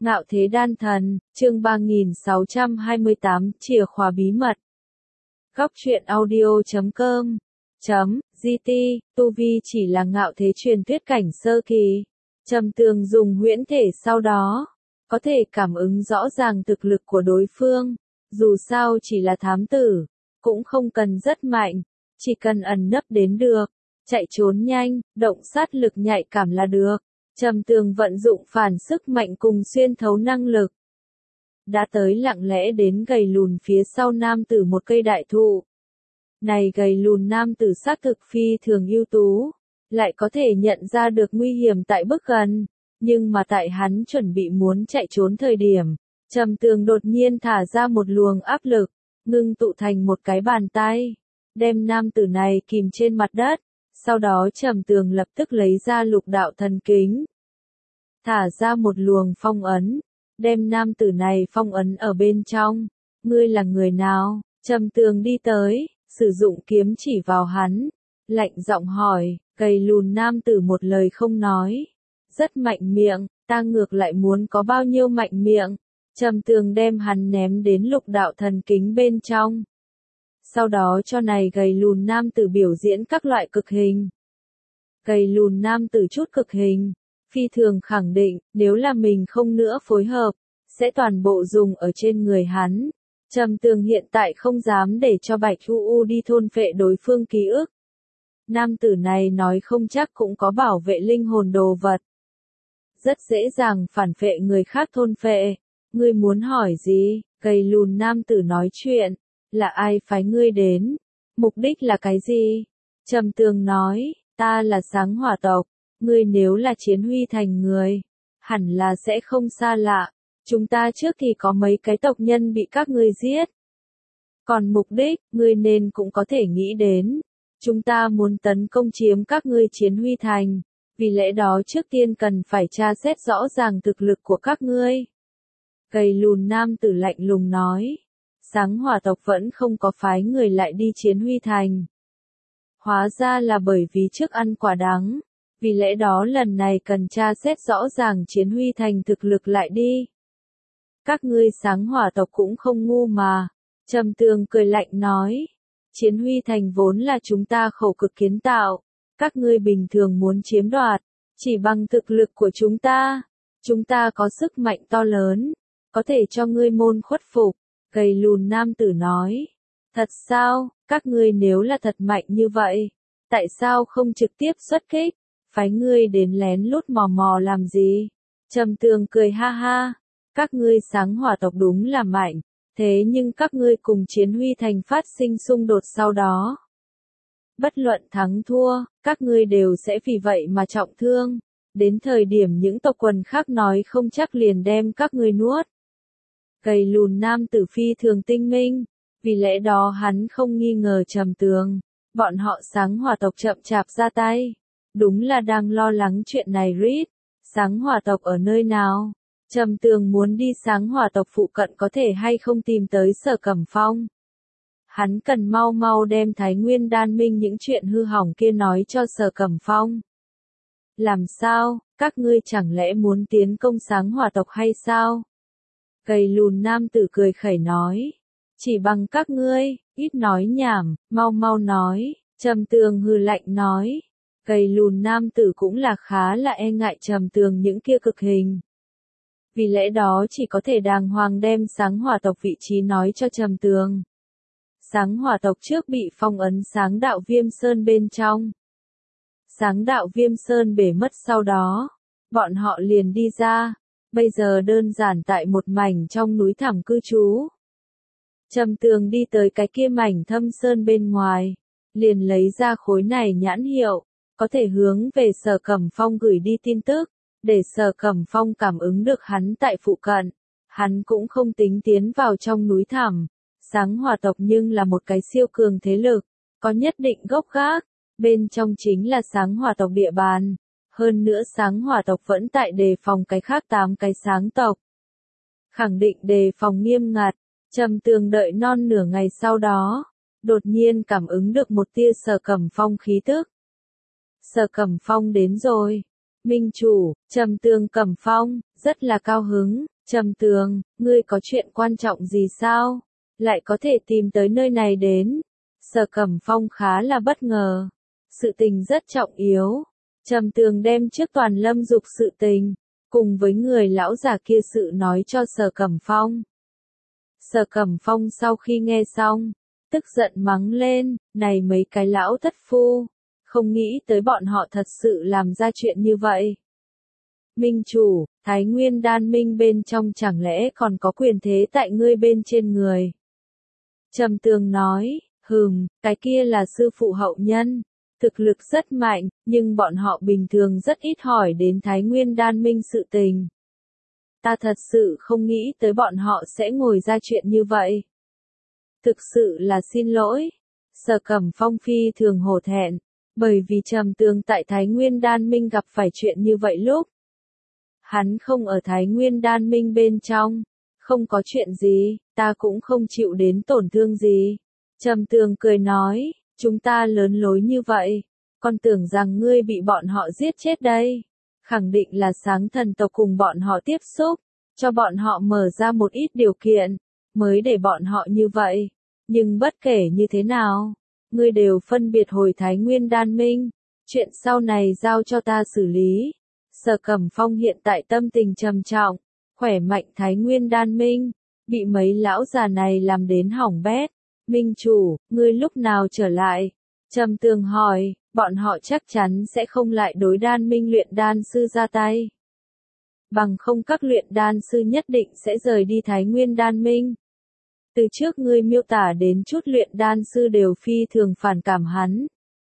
Ngạo Thế Đan Thần, chương 3628, chìa khóa bí mật. Góc truyện audio.com .gt, tu vi chỉ là ngạo thế truyền thuyết cảnh sơ kỳ. Trầm Tường dùng huyễn thể sau đó, có thể cảm ứng rõ ràng thực lực của đối phương. Dù sao chỉ là thám tử, cũng không cần rất mạnh, chỉ cần ẩn nấp đến được, chạy trốn nhanh, động sát lực nhạy cảm là được. Trầm Tường vận dụng phản sức mạnh cùng xuyên thấu năng lực. Đã tới lặng lẽ đến gầy lùn phía sau nam tử một cây đại thụ. Này gầy lùn nam tử xác thực phi thường ưu tú, lại có thể nhận ra được nguy hiểm tại bước gần, nhưng mà tại hắn chuẩn bị muốn chạy trốn thời điểm, Trầm Tường đột nhiên thả ra một luồng áp lực, ngưng tụ thành một cái bàn tay, đem nam tử này kìm trên mặt đất. Sau đó Trầm Tường lập tức lấy ra lục đạo thần kính, thả ra một luồng phong ấn, đem nam tử này phong ấn ở bên trong. Ngươi là người nào? Trầm Tường đi tới, sử dụng kiếm chỉ vào hắn, lạnh giọng hỏi. Gầy lùn nam tử một lời không nói, rất mạnh miệng, ta ngược lại muốn có bao nhiêu mạnh miệng. Trầm Tường đem hắn ném đến lục đạo thần kính bên trong. Sau đó cho này gầy lùn nam tử biểu diễn các loại cực hình. Gầy lùn nam tử chút cực hình, phi thường khẳng định, nếu là mình không nữa phối hợp, sẽ toàn bộ dùng ở trên người hắn. Trầm Tường hiện tại không dám để cho Bạch U đi thôn phệ đối phương ký ức. Nam tử này nói không chắc cũng có bảo vệ linh hồn đồ vật. Rất dễ dàng phản phệ người khác thôn phệ. Ngươi muốn hỏi gì? Gầy lùn nam tử nói chuyện. Là ai phái ngươi đến? Mục đích là cái gì? Trầm Tường nói, ta là Sáng Hỏa tộc. Ngươi nếu là Chiến Huy thành người, hẳn là sẽ không xa lạ. Chúng ta trước thì có mấy cái tộc nhân bị các ngươi giết. Còn mục đích, ngươi nên cũng có thể nghĩ đến. Chúng ta muốn tấn công chiếm các ngươi Chiến Huy thành. Vì lẽ đó trước tiên cần phải tra xét rõ ràng thực lực của các ngươi. Gầy lùn nam tử lạnh lùng nói. Sáng Hỏa tộc vẫn không có phái người lại đi Chiến Huy thành. Hóa ra là bởi vì trước ăn quả đắng. Vì lẽ đó lần này cần tra xét rõ ràng Chiến Huy thành thực lực lại đi. Các ngươi Sáng Hỏa tộc cũng không ngu mà. Trầm Tường cười lạnh nói. Chiến Huy thành vốn là chúng ta khổ cực kiến tạo. Các ngươi bình thường muốn chiếm đoạt. Chỉ bằng thực lực của chúng ta. Chúng ta có sức mạnh to lớn. Có thể cho ngươi môn khuất phục. Gầy lùn nam tử nói. Thật sao? Các ngươi nếu là thật mạnh như vậy, tại sao không trực tiếp xuất kích? Phái ngươi đến lén lút mò mò làm gì? Trầm Tường cười ha ha. Các ngươi Sáng Hỏa tộc đúng là mạnh. Thế nhưng các ngươi cùng Chiến Huy thành phát sinh xung đột sau đó. Bất luận thắng thua, các ngươi đều sẽ vì vậy mà trọng thương. Đến thời điểm những tộc quần khác nói không chắc liền đem các ngươi nuốt. Gầy lùn nam tử phi thường tinh minh. Vì lẽ đó hắn không nghi ngờ Trầm Tường. Bọn họ Sáng Hỏa tộc chậm chạp ra tay. Đúng là đang lo lắng chuyện này rít. Sáng Hỏa tộc ở nơi nào? Trầm Tường muốn đi Sáng Hỏa tộc phụ cận có thể hay không tìm tới Sở Cẩm Phong. Hắn cần mau mau đem Thái Nguyên Đan Minh những chuyện hư hỏng kia nói cho Sở Cẩm Phong. Làm sao, các ngươi chẳng lẽ muốn tiến công Sáng Hỏa tộc hay sao? Gầy lùn nam tử cười khẩy nói. Chỉ bằng các ngươi, ít nói nhảm, mau mau nói. Trầm Tường hừ lạnh nói. Gầy lùn nam tử cũng là khá là e ngại Trầm Tường những kia cực hình. Vì lẽ đó chỉ có thể đàng hoàng đem Sáng Hỏa tộc vị trí nói cho Trầm Tường. Sáng Hỏa tộc trước bị phong ấn Sáng đạo Viêm Sơn bên trong. Sáng đạo Viêm Sơn bể mất sau đó, bọn họ liền đi ra, bây giờ đơn giản tại một mảnh trong núi thẳm cư trú. Trầm Tường đi tới cái kia mảnh thâm sơn bên ngoài, liền lấy ra khối này nhãn hiệu, có thể hướng về Sở Cẩm Phong gửi đi tin tức, để Sở Cẩm Phong cảm ứng được hắn tại phụ cận. Hắn cũng không tính tiến vào trong núi thẳm. Sáng Hỏa tộc nhưng là một cái siêu cường thế lực, có nhất định gốc gác, bên trong chính là Sáng Hỏa tộc địa bàn. Hơn nữa Sáng Hỏa tộc vẫn tại đề phòng cái khác 8 cái sáng tộc. Khẳng định đề phòng nghiêm ngặt. Trầm Tường đợi non nửa ngày sau đó, đột nhiên cảm ứng được một tia Sở Cẩm Phong khí tức. Sở Cẩm Phong đến rồi. Minh chủ, Trầm Tường Cẩm Phong, rất là cao hứng. Trầm Tường, ngươi có chuyện quan trọng gì sao? Lại có thể tìm tới nơi này đến. Sở Cẩm Phong khá là bất ngờ. Sự tình rất trọng yếu. Trầm Tường đem trước toàn Lâm Dục sự tình, cùng với người lão già kia sự nói cho Sở Cẩm Phong. Sở Cẩm Phong sau khi nghe xong, tức giận mắng lên, này mấy cái lão thất phu, không nghĩ tới bọn họ thật sự làm ra chuyện như vậy. Minh chủ, Thái Nguyên Đan Minh bên trong chẳng lẽ còn có quyền thế tại ngươi bên trên người. Trầm Tường nói, cái kia là sư phụ hậu nhân, thực lực rất mạnh, nhưng bọn họ bình thường rất ít hỏi đến Thái Nguyên Đan Minh sự tình. Ta thật sự không nghĩ tới bọn họ sẽ ngồi ra chuyện như vậy. Thực sự là xin lỗi. Sở Cẩm Phong phi thường hổ thẹn, bởi vì Trầm Tường tại Thái Nguyên Đan Minh gặp phải chuyện như vậy lúc. Hắn không ở Thái Nguyên Đan Minh bên trong, không có chuyện gì, ta cũng không chịu đến tổn thương gì. Trầm Tường cười nói, chúng ta lớn lối như vậy, còn tưởng rằng ngươi bị bọn họ giết chết đây. Khẳng định là Sáng Thần tộc cùng bọn họ tiếp xúc, cho bọn họ mở ra một ít điều kiện, mới để bọn họ như vậy. Nhưng bất kể như thế nào, ngươi đều phân biệt hồi Thái Nguyên Đan Minh, chuyện sau này giao cho ta xử lý. Sở Cẩm Phong hiện tại tâm tình trầm trọng, khỏe mạnh Thái Nguyên Đan Minh, bị mấy lão già này làm đến hỏng bét. Minh chủ, ngươi lúc nào trở lại? Trầm Tường hỏi, bọn họ chắc chắn sẽ không lại đối Đan Minh luyện đan sư ra tay. Bằng không các luyện đan sư nhất định sẽ rời đi Thái Nguyên Đan Minh. Từ trước ngươi miêu tả đến chút luyện đan sư đều phi thường phản cảm hắn.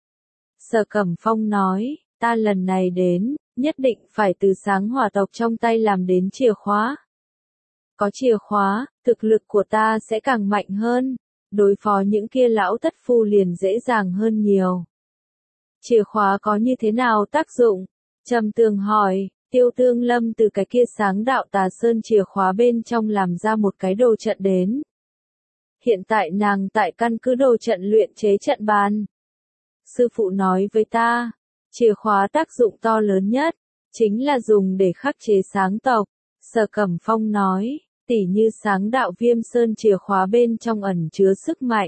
Sở Cẩm Phong nói, ta lần này đến, nhất định phải từ Sáng Hỏa tộc trong tay làm đến chìa khóa. Có chìa khóa, thực lực của ta sẽ càng mạnh hơn, đối phó những kia lão thất phu liền dễ dàng hơn nhiều. Chìa khóa có như thế nào tác dụng? Trầm Tường hỏi, Tiêu Tương Lâm từ cái kia Sáng Đạo Tà Sơn chìa khóa bên trong làm ra một cái đồ trận đến. Hiện tại nàng tại căn cứ đồ trận luyện chế trận bàn. Sư phụ nói với ta, chìa khóa tác dụng to lớn nhất, chính là dùng để khắc chế Sáng tộc. Sở Cẩm Phong nói, tỉ như Sáng Đạo Viêm Sơn chìa khóa bên trong ẩn chứa sức mạnh.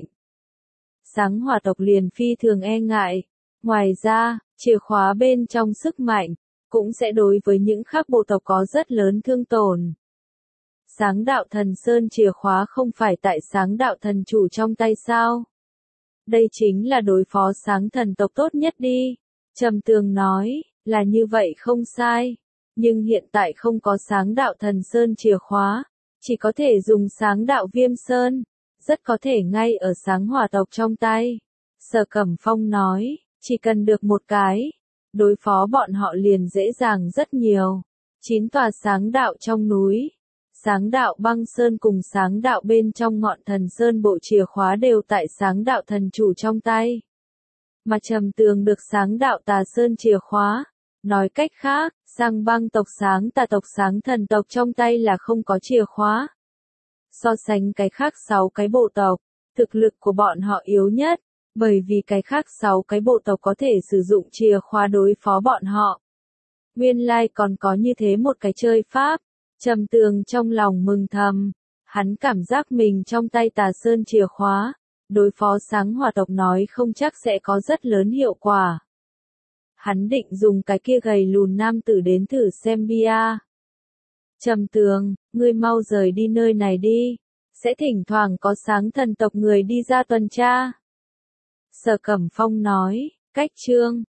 Sáng Hỏa tộc liền phi thường e ngại. Ngoài ra, chìa khóa bên trong sức mạnh, cũng sẽ đối với những khác bộ tộc có rất lớn thương tổn. Sáng Đạo Thần Sơn chìa khóa không phải tại Sáng Đạo Thần chủ trong tay sao? Đây chính là đối phó Sáng Thần tộc tốt nhất đi. Trầm Tường nói, là như vậy không sai. Nhưng hiện tại không có Sáng Đạo Thần Sơn chìa khóa, chỉ có thể dùng Sáng Đạo Viêm Sơn, rất có thể ngay ở Sáng Hỏa tộc trong tay. Sở Cẩm Phong nói, chỉ cần được một cái, đối phó bọn họ liền dễ dàng rất nhiều. 9 tòa Sáng Đạo trong núi, Sáng Đạo Băng Sơn cùng Sáng Đạo bên trong Ngọn Thần Sơn bộ chìa khóa đều tại Sáng Đạo Thần chủ trong tay. Mà Trầm Tường được Sáng Đạo Tà Sơn chìa khóa. Nói cách khác, Giang Băng tộc Sáng Tà tộc Sáng Thần tộc trong tay là không có chìa khóa. So sánh cái khác 6 cái bộ tộc, thực lực của bọn họ yếu nhất, bởi vì cái khác 6 cái bộ tộc có thể sử dụng chìa khóa đối phó bọn họ. Nguyên lai còn có như thế một cái chơi pháp. Trầm Tường trong lòng mừng thầm, hắn cảm giác mình trong tay Tà Sơn chìa khóa, đối phó Sáng Hỏa tộc nói không chắc sẽ có rất lớn hiệu quả. Hắn định dùng cái kia gầy lùn nam tử đến thử xem bia. Trầm Tường, ngươi mau rời đi nơi này đi, sẽ thỉnh thoảng có Sáng Thần tộc người đi ra tuần tra. Sở Cẩm Phong nói, cách chương